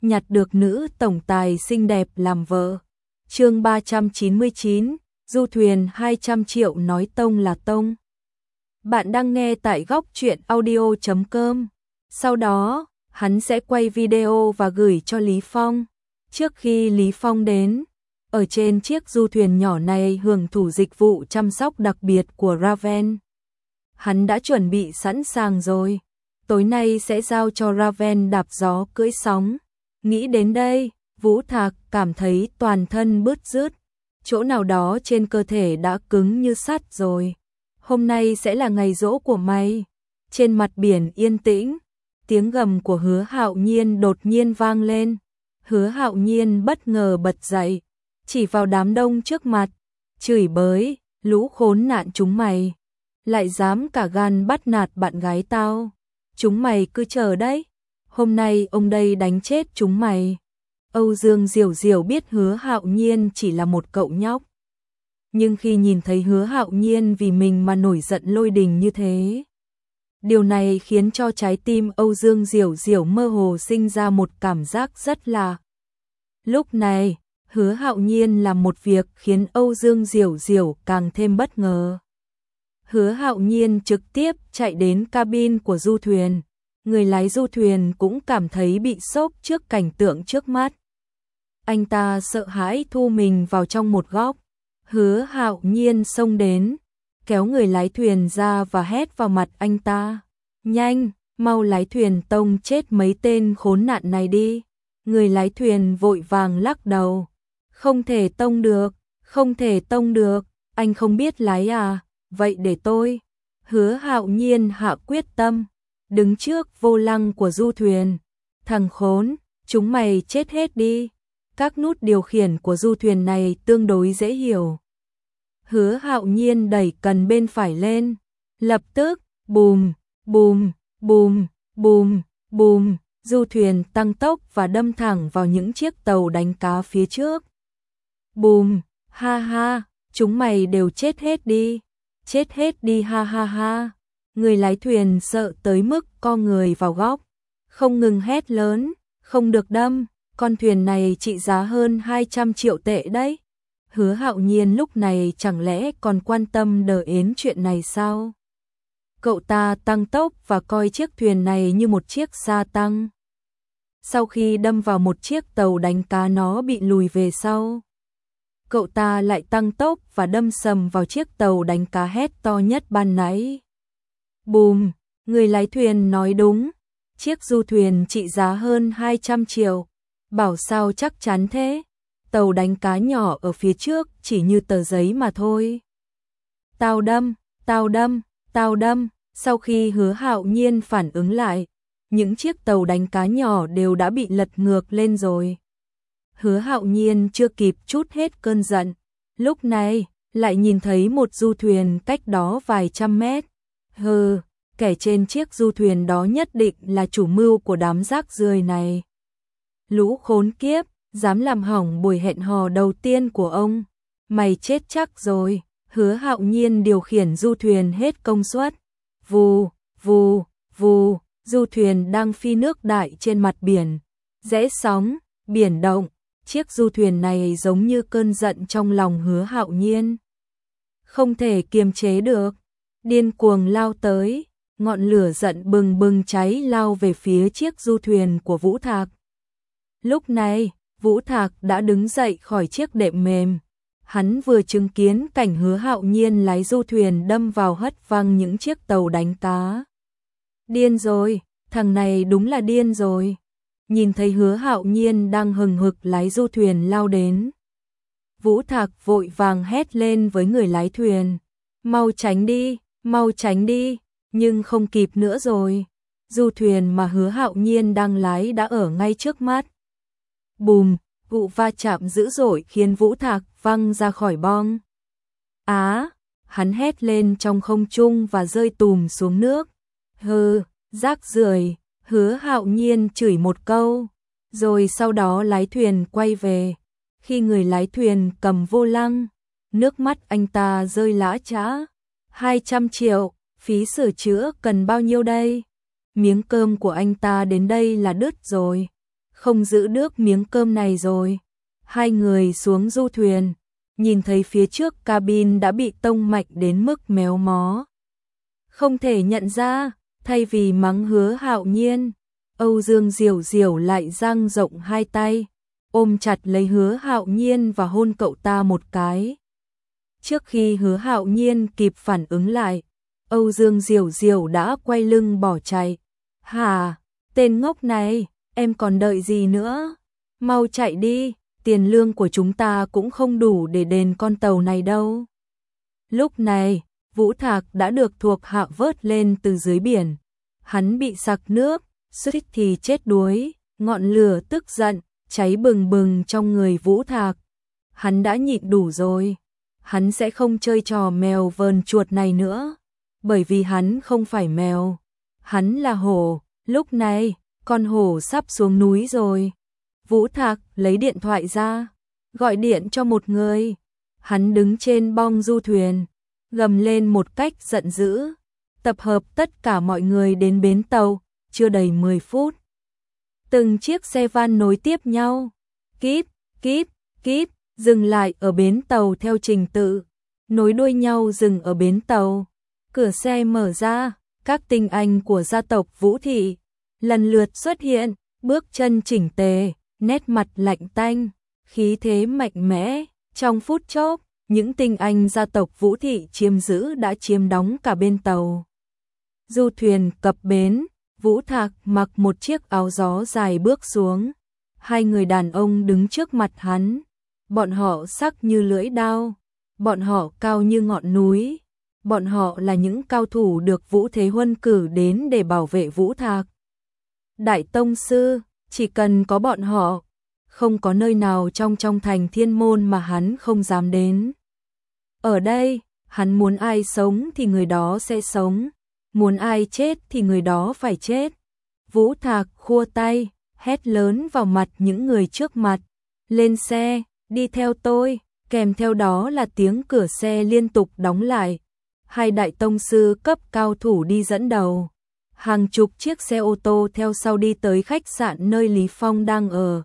nhặt được nữ tổng tài xinh đẹp làm vợ. Chương 399, du thuyền 200 triệu nói tông là tông. Bạn đang nghe tại góc truyện audio.com. Sau đó, hắn sẽ quay video và gửi cho Lý Phong. Trước khi Lý Phong đến, ở trên chiếc du thuyền nhỏ này hưởng thụ dịch vụ chăm sóc đặc biệt của Raven. Hắn đã chuẩn bị sẵn sàng rồi. Tối nay sẽ giao cho Raven đạp gió cưỡi sóng. Nghĩ đến đây, Vũ Thạc cảm thấy toàn thân bứt rứt. Chỗ nào đó trên cơ thể đã cứng như sắt rồi. Hôm nay sẽ là ngày giỗ của mày. Trên mặt biển yên tĩnh, tiếng gầm của Hứa Hạo Nhiên đột nhiên vang lên. Hứa Hạo Nhiên bất ngờ bật dậy, chỉ vào đám đông trước mặt, chửi bới, lũ khốn nạn chúng mày. Lại dám cả gan bắt nạt bạn gái tao. Chúng mày cứ chờ đấy. Hôm nay ông đây đánh chết chúng mày. Âu Dương Diểu Diểu biết Hứa Hạo Nhiên chỉ là một cậu nhóc. Nhưng khi nhìn thấy Hứa Hạo Nhiên vì mình mà nổi giận lôi đình như thế, điều này khiến cho trái tim Âu Dương Diểu Diểu mơ hồ sinh ra một cảm giác rất lạ. Lúc này, Hứa Hạo Nhiên làm một việc khiến Âu Dương Diểu Diểu càng thêm bất ngờ. Hứa Hạo Nhiên trực tiếp chạy đến cabin của du thuyền. Người lái du thuyền cũng cảm thấy bị sốc trước cảnh tượng trước mắt. Anh ta sợ hãi thu mình vào trong một góc. Hứa Hạo Nhiên xông đến, kéo người lái thuyền ra và hét vào mặt anh ta. Nhanh, mau lái thuyền tông chết mấy tên khốn nạn này đi. Người lái thuyền vội vàng lắc đầu. Không thể tông được, không thể tông được, anh không biết lái à, vậy để tôi. Hứa Hạo Nhiên hạ quyết tâm, đứng trước vô lăng của du thuyền. Thằng khốn, chúng mày chết hết đi. Các nút điều khiển của du thuyền này tương đối dễ hiểu. Hứa Hạo Nhiên đẩy cần bên phải lên. Lập tức, bùm, bùm, bùm, bùm, bùm, du thuyền tăng tốc và đâm thẳng vào những chiếc tàu đánh cá phía trước. Bùm, ha ha, chúng mày đều chết hết đi. Chết hết đi ha ha ha. Người lái thuyền sợ tới mức co người vào góc, không ngừng hét lớn, không được đâm, con thuyền này trị giá hơn 200 triệu tệ đấy. Hứa Hạo Nhiên lúc này chẳng lẽ còn quan tâm đến chuyện này sao? Cậu ta tăng tốc và coi chiếc thuyền này như một chiếc xa tăng. Sau khi đâm vào một chiếc tàu đánh cá nó bị lùi về sau. Cậu ta lại tăng tốc và đâm sầm vào chiếc tàu đánh cá hét to nhất ban nãy. Bùm, người lái thuyền nói đúng, chiếc du thuyền trị giá hơn 200 triệu, bảo sao chắc chắn thế, tàu đánh cá nhỏ ở phía trước chỉ như tờ giấy mà thôi. Tao đâm, tao đâm, tao đâm, sau khi Hứa Hạo Nhiên phản ứng lại, những chiếc tàu đánh cá nhỏ đều đã bị lật ngược lên rồi. Hứa Hạo Nhiên chưa kịp trút hết cơn giận, lúc này lại nhìn thấy một du thuyền cách đó vài trăm mét. Hừ, kẻ trên chiếc du thuyền đó nhất định là chủ mưu của đám rác rưởi này. Lũ khốn kiếp, dám làm hỏng buổi hẹn hò đầu tiên của ông. Mày chết chắc rồi. Hứa Hạo Nhiên điều khiển du thuyền hết công suất. Vù, vù, vù, du thuyền đang phi nước đại trên mặt biển. Rẽ sóng, biển động, chiếc du thuyền này giống như cơn giận trong lòng Hứa Hạo Nhiên. Không thể kiềm chế được. Điên cuồng lao tới, ngọn lửa giận bừng bừng cháy lao về phía chiếc du thuyền của Vũ Thạc. Lúc này, Vũ Thạc đã đứng dậy khỏi chiếc đệm mềm. Hắn vừa chứng kiến cảnh Hứa Hạo Nhiên lái du thuyền đâm vào hất văng những chiếc tàu đánh cá. Điên rồi, thằng này đúng là điên rồi. Nhìn thấy Hứa Hạo Nhiên đang hừng hực lái du thuyền lao đến. Vũ Thạc vội vàng hét lên với người lái thuyền. Mau tránh đi! Mau tránh đi, nhưng không kịp nữa rồi. Du thuyền mà Hứa Hạo Nhiên đang lái đã ở ngay trước mắt. Bùm, vụ va chạm dữ dội khiến Vũ Thạc văng ra khỏi bong. Á, hắn hét lên trong không trung và rơi tùm xuống nước. Hừ, rác rưởi, Hứa Hạo Nhiên chửi một câu, rồi sau đó lái thuyền quay về. Khi người lái thuyền cầm vô lăng, nước mắt anh ta rơi lã chã. 200 triệu, phí sửa chữa cần bao nhiêu đây? Miếng cơm của anh ta đến đây là đứt rồi. không giữ được miếng cơm này rồi. Hai người xuống du thuyền, nhìn thấy phía trước cabin đã bị tông mạch đến mức méo mó. Không thể nhận ra, thay vì mắng Hứa Hạo Nhiên, Âu Dương Diểu Diểu lại dang rộng hai tay, ôm chặt lấy Hứa Hạo Nhiên và hôn cậu ta một cái. Trước khi Hứa Hạo Nhiên kịp phản ứng lại, Âu Dương Diểu Diểu đã quay lưng bỏ chạy. Hả, tên ngốc này, em còn đợi gì nữa? Mau chạy đi, tiền lương của chúng ta cũng không đủ để đền con tàu này đâu. Lúc này, Vũ Thạc đã được thuộc hạ vớt lên từ dưới biển. Hắn bị sặc nước, suýt thì chết đuối, ngọn lửa tức giận, cháy bừng bừng trong người Vũ Thạc. Hắn đã nhịn đủ rồi. Hắn sẽ không chơi trò mèo vờn chuột này nữa, bởi vì hắn không phải mèo, hắn là hổ. Lúc này, con hổ sắp xuống núi rồi. Vũ Thạc lấy điện thoại ra, gọi điện cho một người. Hắn đứng trên bong du thuyền, gầm lên một cách giận dữ, tập hợp tất cả mọi người đến bến tàu. Chưa đầy 10 phút, từng chiếc xe van nối tiếp nhau, kíp, kíp, kíp, dừng lại ở bến tàu theo trình tự, nối đuôi nhau dừng ở bến tàu. Cửa xe mở ra, các tinh anh của gia tộc Vũ Thị lần lượt xuất hiện, bước chân chỉnh tề, nét mặt lạnh tanh, khí thế mạnh mẽ. Trong phút chốc, những tinh anh gia tộc Vũ Thị chiếm giữ đã chiếm đóng cả bên tàu. Du thuyền cập bến, Vũ Thạc mặc một chiếc áo gió dài bước xuống. Hai người đàn ông đứng trước mặt hắn. Bọn họ sắc như lưỡi đao, bọn họ cao như ngọn núi, bọn họ là những cao thủ được Vũ Thế Huân cử đến để bảo vệ Vũ Thạc. Đại tông sư, chỉ cần có bọn họ, không có nơi nào trong thành Thiên Môn mà hắn không dám đến. Ở đây, hắn muốn ai sống thì người đó sẽ sống, muốn ai chết thì người đó phải chết. Vũ Thạc khua tay, hét lớn vào mặt những người trước mặt, lên xe, đi theo tôi, kèm theo đó là tiếng cửa xe liên tục đóng lại. Hai đại tông sư cấp cao thủ đi dẫn đầu. Hàng chục chiếc xe ô tô theo sau đi tới khách sạn nơi Lý Phong đang ở.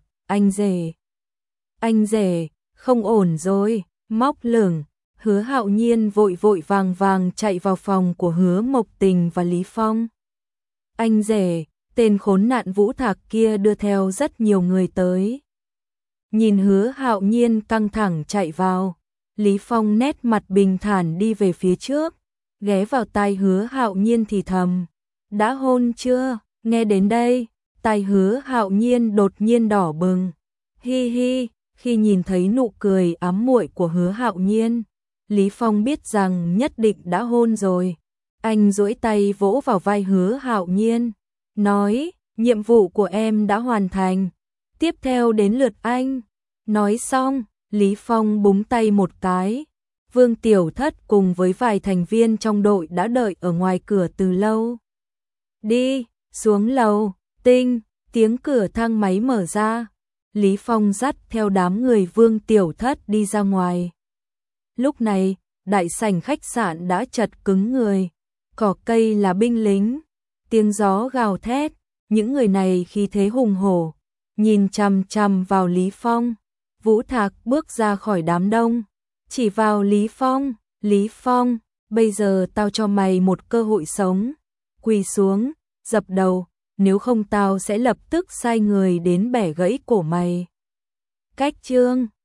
Anh rể, không ổn rồi, móc lửng. Hứa Hạo Nhiên vội vội vàng vàng chạy vào phòng của Hứa Mộc Tình và Lý Phong. Anh rể, tên khốn nạn Vũ Thạc kia đưa theo rất nhiều người tới. Nhìn Hứa Hạo Nhiên căng thẳng chạy vào, Lý Phong nét mặt bình thản đi về phía trước, ghé vào tai Hứa Hạo Nhiên thì thầm, đã hôn chưa? Nghe đến đây, tai Hứa Hạo Nhiên đột nhiên đỏ bừng. Hi hi, khi nhìn thấy nụ cười ám muội của Hứa Hạo Nhiên, Lý Phong biết rằng nhất định đã hôn rồi. Anh duỗi tay vỗ vào vai Hứa Hạo Nhiên, nói, nhiệm vụ của em đã hoàn thành, tiếp theo đến lượt anh. Nói xong, Lý Phong búng tay một cái. Vương Tiểu Thất cùng với vài thành viên trong đội đã đợi ở ngoài cửa từ lâu. Đi, xuống lầu, tinh, tiếng cửa thang máy mở ra. Lý Phong dắt theo đám người Vương Tiểu Thất đi ra ngoài. Lúc này, đại sảnh khách sạn đã chật cứng người. Cỏ cây là binh lính, tiếng gió gào thét, những người này khí thế hùng hổ, nhìn chằm chằm vào Lý Phong. Vũ Thạc bước ra khỏi đám đông, chỉ vào Lý Phong, Lý Phong, bây giờ tao cho mày một cơ hội sống, quỳ xuống, dập đầu, nếu không tao sẽ lập tức sai người đến bẻ gãy cổ mày. Cách chương